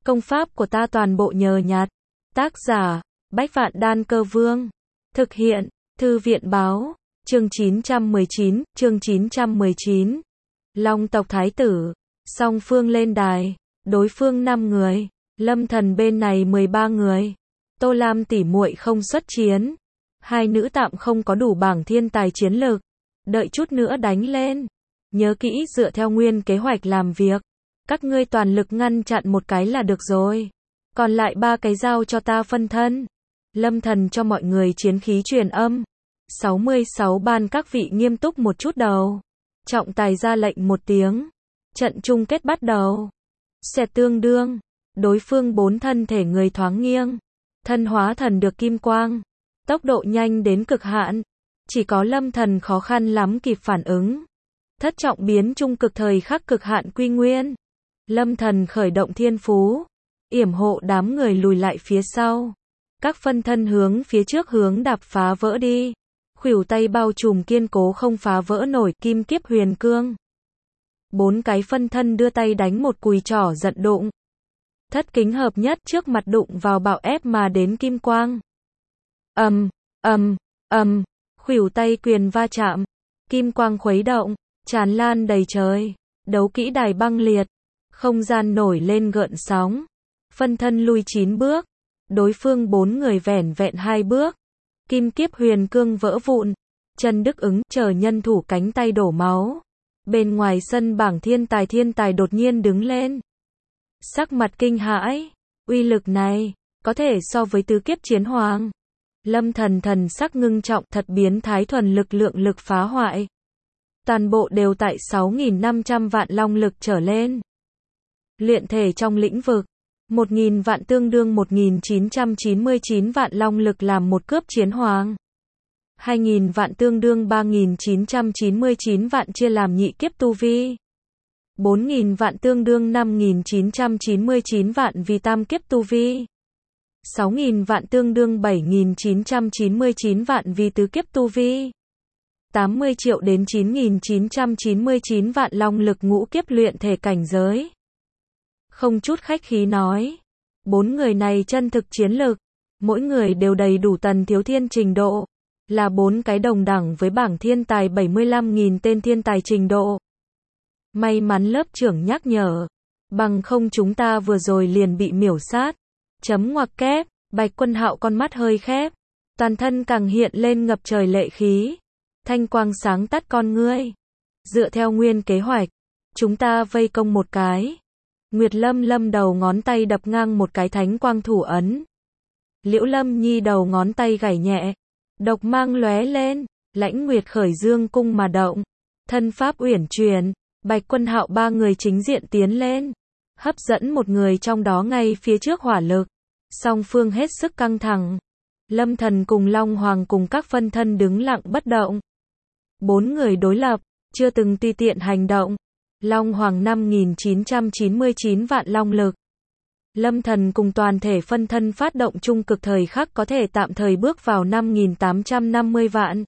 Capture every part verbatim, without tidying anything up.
Công pháp của ta toàn bộ nhờ nhặt. Tác giả, Bách Vạn Đan Cơ Vương. Thực hiện, Thư viện Báo. Chương chín trăm mười chín, chương chín trăm mười chín. Long tộc thái tử. Song phương lên đài. Đối phương năm người. Lâm Thần bên này mười ba người. Tô Lam tỷ muội không xuất chiến. Hai nữ tạm không có đủ bảng thiên tài chiến lực. Đợi chút nữa đánh lên. Nhớ kỹ dựa theo nguyên kế hoạch làm việc. Các ngươi toàn lực ngăn chặn một cái là được rồi. Còn lại ba cái giao cho ta phân thân. Lâm Thần cho mọi người chiến khí truyền âm. sáu mươi sáu ban các vị nghiêm túc một chút đầu. Trọng tài ra lệnh một tiếng. Trận chung kết bắt đầu. Xẹt tương đương. Đối phương bốn thân thể người thoáng nghiêng. Thân hóa thần được kim quang. Tốc độ nhanh đến cực hạn. Chỉ có Lâm Thần khó khăn lắm kịp phản ứng. Thất trọng biến trung cực thời khắc cực hạn quy nguyên. Lâm Thần khởi động thiên phú. Yểm hộ đám người lùi lại phía sau. Các phân thân hướng phía trước hướng đạp phá vỡ đi. Khuỷu tay bao trùm kiên cố không phá vỡ nổi kim kiếp huyền cương. Bốn cái phân thân đưa tay đánh một cùi trỏ giận đụng. Thất kính hợp nhất trước mặt đụng vào bạo ép mà đến kim quang. Ầm, ầm, ầm, khuỷu tay quyền va chạm. Kim quang khuấy động, tràn lan đầy trời. Đấu kỹ đài băng liệt. Không gian nổi lên gợn sóng. Phân thân lui chín bước. Đối phương bốn người vẻn vẹn hai bước. Kim kiếp huyền cương vỡ vụn. Trần Đức Ứng chờ nhân thủ cánh tay đổ máu. Bên ngoài sân bảng thiên tài thiên tài đột nhiên đứng lên. Sắc mặt kinh hãi. Uy lực này, có thể so với tứ kiếp chiến hoàng. Lâm Thần thần sắc ngưng trọng thật biến thái thuần lực lượng lực phá hoại. Toàn bộ đều tại sáu nghìn năm trăm vạn long lực trở lên. Luyện thể trong lĩnh vực. một nghìn vạn tương đương một nghìn chín trăm chín mươi chín vạn long lực làm một cướp chiến hoàng. hai nghìn vạn tương đương ba nghìn chín trăm chín mươi chín vạn chia làm nhị kiếp tu vi. bốn nghìn vạn tương đương năm nghìn chín trăm chín mươi chín vạn vì tam kiếp tu vi. sáu nghìn vạn tương đương bảy nghìn chín trăm chín mươi chín vạn vì tứ kiếp tu vi. tám mươi triệu đến chín nghìn chín trăm chín mươi chín vạn long lực ngũ kiếp luyện thể cảnh giới. Không chút khách khí nói. Bốn người này chân thực chiến lực. Mỗi người đều đầy đủ tần thiếu thiên trình độ. Là bốn cái đồng đẳng với bảng thiên tài bảy mươi lăm nghìn tên thiên tài trình độ. May mắn lớp trưởng nhắc nhở. Bằng không chúng ta vừa rồi liền bị miểu sát. Chấm ngoặc kép. Bạch Quân Hạo con mắt hơi khép. Toàn thân càng hiện lên ngập trời lệ khí. Thanh quang sáng tắt con ngươi. Dựa theo nguyên kế hoạch. Chúng ta vây công một cái. Nguyệt Lâm Lâm đầu ngón tay đập ngang một cái thánh quang thủ ấn. Liễu Lâm Nhi đầu ngón tay gảy nhẹ. Độc mang lóe lên. Lãnh Nguyệt khởi dương cung mà động. Thân pháp uyển chuyển. Bạch Quân Hạo ba người chính diện tiến lên. Hấp dẫn một người trong đó ngay phía trước hỏa lực. Song phương hết sức căng thẳng. Lâm Thần cùng Long Hoàng cùng các phân thân đứng lặng bất động. Bốn người đối lập. Chưa từng tùy tiện hành động. Long Hoàng năm nghìn chín trăm chín mươi chín vạn long lực. Lâm Thần cùng toàn thể phân thân phát động trung cực thời khắc có thể tạm thời bước vào năm nghìn tám trăm năm mươi vạn.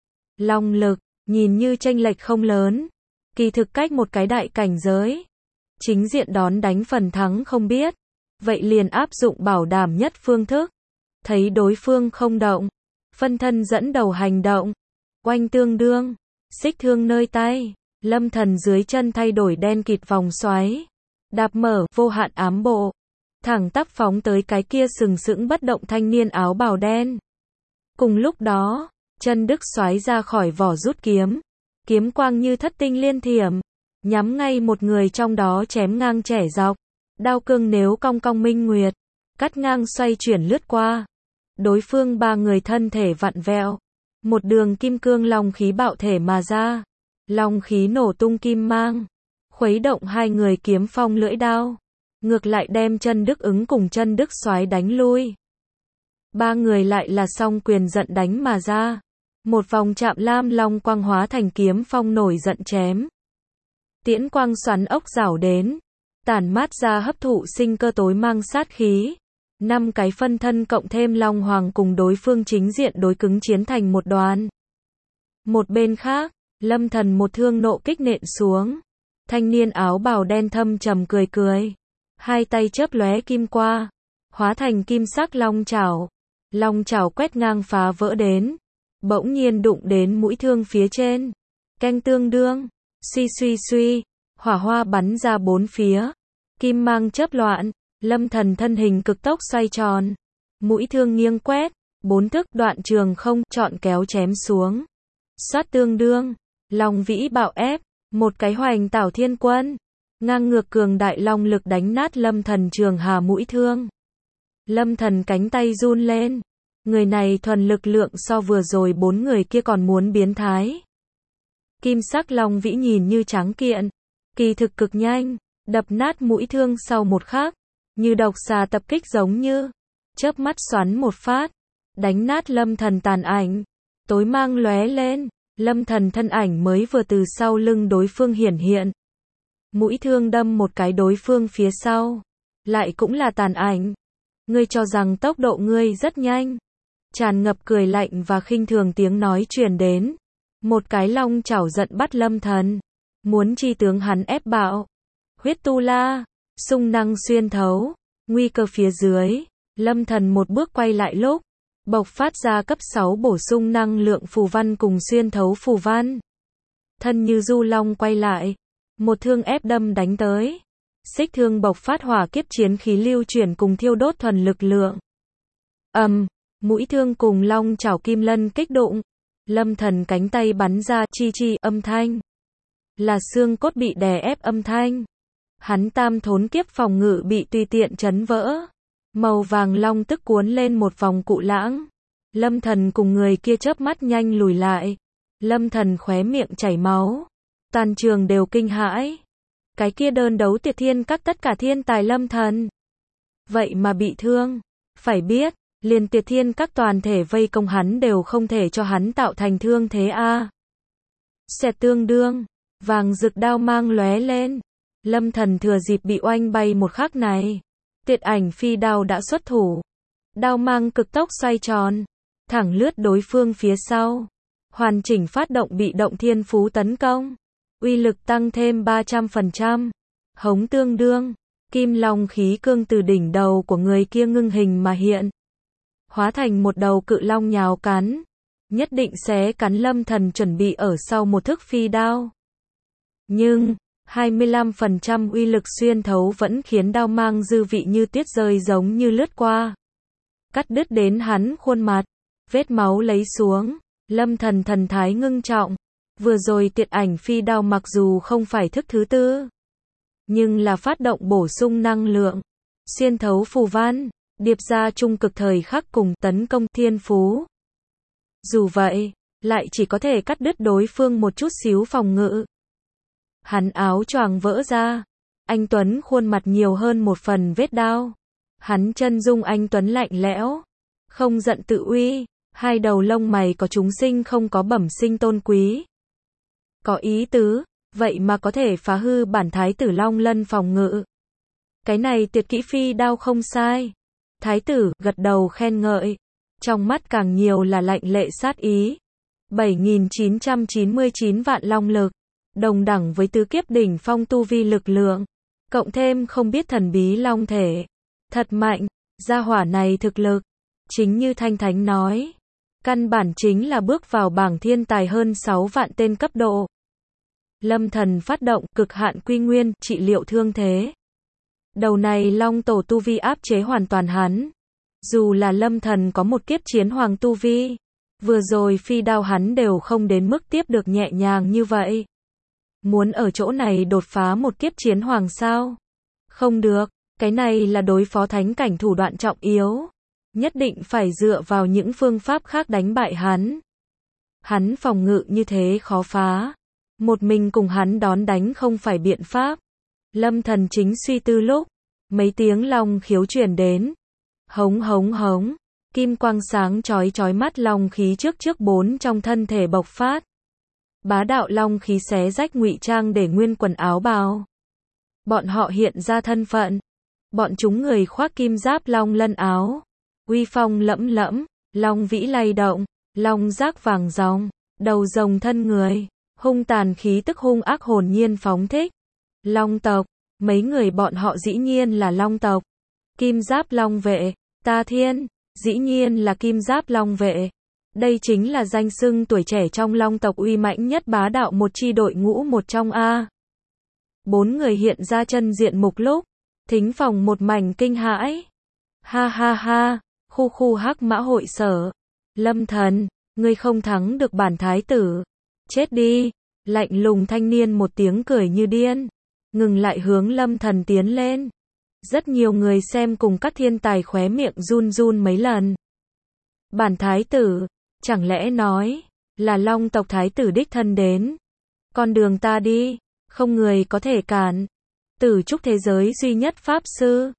Long lực, nhìn như chênh lệch không lớn. Kỳ thực cách một cái đại cảnh giới. Chính diện đón đánh phần thắng không biết. Vậy liền áp dụng bảo đảm nhất phương thức. Thấy đối phương không động. Phân thân dẫn đầu hành động. Oanh tương đương. Xích thương nơi tay. Lâm Thần dưới chân thay đổi đen kịt vòng xoáy. Đạp mở, vô hạn ám bộ. Thẳng tắp phóng tới cái kia sừng sững bất động thanh niên áo bào đen. Cùng lúc đó, chân Đức xoáy ra khỏi vỏ rút kiếm. Kiếm quang như thất tinh liên thiểm. Nhắm ngay một người trong đó chém ngang trẻ dọc. Đao cương nếu cong cong minh nguyệt. Cắt ngang xoay chuyển lướt qua. Đối phương ba người thân thể vặn vẹo. Một đường kim cương long khí bạo thể mà ra. Long khí nổ tung kim mang. Khuấy động hai người kiếm phong lưỡi đao. Ngược lại đem chân Đức Ứng cùng chân Đức Soái đánh lui. Ba người lại là song quyền giận đánh mà ra. Một vòng chạm lam long quang hóa thành kiếm phong nổi giận chém. Tiễn quang xoắn ốc rảo đến. Tản mát ra hấp thụ sinh cơ tối mang sát khí. Năm cái phân thân cộng thêm Long Hoàng cùng đối phương chính diện đối cứng chiến thành một đoàn. Một bên khác, Lâm Thần một thương nộ kích nện xuống. Thanh niên áo bào đen thâm trầm cười cười. hai tay chớp lóe kim qua, hóa thành kim sắc long chảo. Long chảo quét ngang phá vỡ đến, bỗng nhiên đụng đến mũi thương phía trên. Canh tương đương, suy suy suy, hỏa hoa bắn ra bốn phía, kim mang chớp loạn, Lâm Thần thân hình cực tốc xoay tròn, mũi thương nghiêng quét, bốn thức đoạn trường không, chọn kéo chém xuống. Xoát tương đương, Long vĩ bạo ép, một cái hoành tảo thiên quân, ngang ngược cường đại long lực đánh nát Lâm Thần trường hà mũi thương. Lâm Thần cánh tay run lên, người này thuần lực lượng so vừa rồi bốn người kia còn muốn biến thái. Kim sắc long vĩ nhìn như tráng kiện, kỳ thực cực nhanh, đập nát mũi thương sau một khắc, như độc xà tập kích giống như, chớp mắt xoắn một phát, đánh nát Lâm Thần tàn ảnh, tối mang lóe lên, Lâm Thần thân ảnh mới vừa từ sau lưng đối phương hiển hiện. Mũi thương đâm một cái đối phương phía sau, lại cũng là tàn ảnh. Ngươi cho rằng tốc độ ngươi rất nhanh. Tràn ngập cười lạnh và khinh thường tiếng nói truyền đến. Một cái long chảo giận bắt Lâm Thần, muốn chi tướng hắn ép bạo. Huyết tu la, xung năng xuyên thấu, nguy cơ phía dưới, Lâm Thần một bước quay lại lúc, bộc phát ra cấp sáu bổ sung năng lượng phù văn cùng xuyên thấu phù văn. Thân như du long quay lại, một thương ép đâm đánh tới. Xích thương bộc phát hỏa kiếp chiến khí lưu chuyển cùng thiêu đốt thuần lực lượng. Ầm, um, mũi thương cùng long chảo kim lân kích đụng, Lâm Thần cánh tay bắn ra chi chi âm thanh, là xương cốt bị đè ép âm thanh. Hắn tam thốn kiếp phòng ngự bị tùy tiện chấn vỡ. Màu vàng long tức cuốn lên một vòng cụ lãng. Lâm Thần cùng người kia chớp mắt nhanh lùi lại. Lâm Thần khóe miệng chảy máu, toàn trường đều kinh hãi. Cái kia đơn đấu Tuyệt Thiên Các tất cả thiên tài Lâm Thần, vậy mà bị thương. Phải biết, liền Tuyệt Thiên Các toàn thể vây công hắn đều không thể cho hắn tạo thành thương thế a. Xẹt tương đương, vàng rực đao mang lóe lên. Lâm Thần thừa dịp bị oanh bay một khắc này, Tuyệt Ảnh phi đao đã xuất thủ. Đao mang cực tốc xoay tròn, thẳng lướt đối phương phía sau. Hoàn chỉnh phát động bị động thiên phú tấn công. Uy lực tăng thêm ba trăm phần trăm. Hống tương đương, kim long khí cương từ đỉnh đầu của người kia ngưng hình mà hiện. Hóa thành một đầu cự long nhào cắn. Nhất định sẽ cắn Lâm Thần chuẩn bị ở sau một thức phi đao. Nhưng, hai mươi lăm phần trăm uy lực xuyên thấu vẫn khiến đao mang dư vị như tuyết rơi giống như lướt qua. Cắt đứt đến hắn khuôn mặt, vết máu lấy xuống, Lâm Thần thần thái ngưng trọng. Vừa rồi Tuyệt Ảnh phi đao mặc dù không phải thức thứ tư, nhưng là phát động bổ sung năng lượng, xuyên thấu phù văn, điệp ra trung cực thời khắc cùng tấn công thiên phú. Dù vậy, lại chỉ có thể cắt đứt đối phương một chút xíu phòng ngự. Hắn áo choàng vỡ ra, anh Tuấn khuôn mặt nhiều hơn một phần vết đao. Hắn chân dung anh Tuấn lạnh lẽo, không giận tự uy, hai đầu lông mày có chúng sinh không có bẩm sinh tôn quý. Có ý tứ, vậy mà có thể phá hư bản thái tử Long Lân phòng ngự. Cái này tuyệt kỹ phi đao không sai. Thái tử gật đầu khen ngợi, trong mắt càng nhiều là lạnh lệ sát ý. bảy nghìn chín trăm chín mươi chín vạn long lực, đồng đẳng với tứ kiếp đỉnh phong tu vi lực lượng, cộng thêm không biết thần bí long thể. Thật mạnh, gia hỏa này thực lực, chính như Thanh Thánh nói, căn bản chính là bước vào bảng thiên tài hơn sáu vạn tên cấp độ. Lâm Thần phát động cực hạn quy nguyên, trị liệu thương thế. Đầu này long tổ tu vi áp chế hoàn toàn hắn. Dù là Lâm Thần có một kiếp chiến hoàng tu vi, vừa rồi phi đao hắn đều không đến mức tiếp được nhẹ nhàng như vậy. Muốn ở chỗ này đột phá một kiếp chiến hoàng sao? Không được, cái này là đối phó thánh cảnh thủ đoạn trọng yếu. Nhất định phải dựa vào những phương pháp khác đánh bại hắn. Hắn phòng ngự như thế khó phá. Một mình cùng hắn đón đánh không phải biện pháp. Lâm Thần chính suy tư lúc, mấy tiếng long khiếu truyền đến. Hống hống hống, kim quang sáng chói chói mắt long khí trước trước bốn trong thân thể bộc phát. Bá đạo long khí xé rách ngụy trang để nguyên quần áo bào. Bọn họ hiện ra thân phận. Bọn chúng người khoác kim giáp long lân áo. Uy phong lẫm lẫm, long vĩ lay động, long giác vàng ròng, đầu rồng thân người, hung tàn khí tức hung ác hồn nhiên phóng thích. Long tộc, Mấy người bọn họ dĩ nhiên là Long tộc. Kim Giáp Long vệ, Ta Thiên, dĩ nhiên là Kim Giáp Long vệ. Đây chính là danh xưng tuổi trẻ trong Long tộc uy mãnh nhất bá đạo một chi đội ngũ một trong a. Bốn người hiện ra chân diện mục lúc, thính phòng một mảnh kinh hãi. Ha ha ha, khu khu hắc mã hội sở. Lâm Thần, ngươi không thắng được bản thái tử. Chết đi, lạnh lùng thanh niên một tiếng cười như điên. Ngừng lại hướng Lâm Thần tiến lên. Rất nhiều người xem cùng các thiên tài khóe miệng run run mấy lần. Bản thái tử, chẳng lẽ nói, là Long tộc thái tử đích thân đến. Con đường ta đi, không người có thể cản. Tử trúc thế giới duy nhất pháp sư.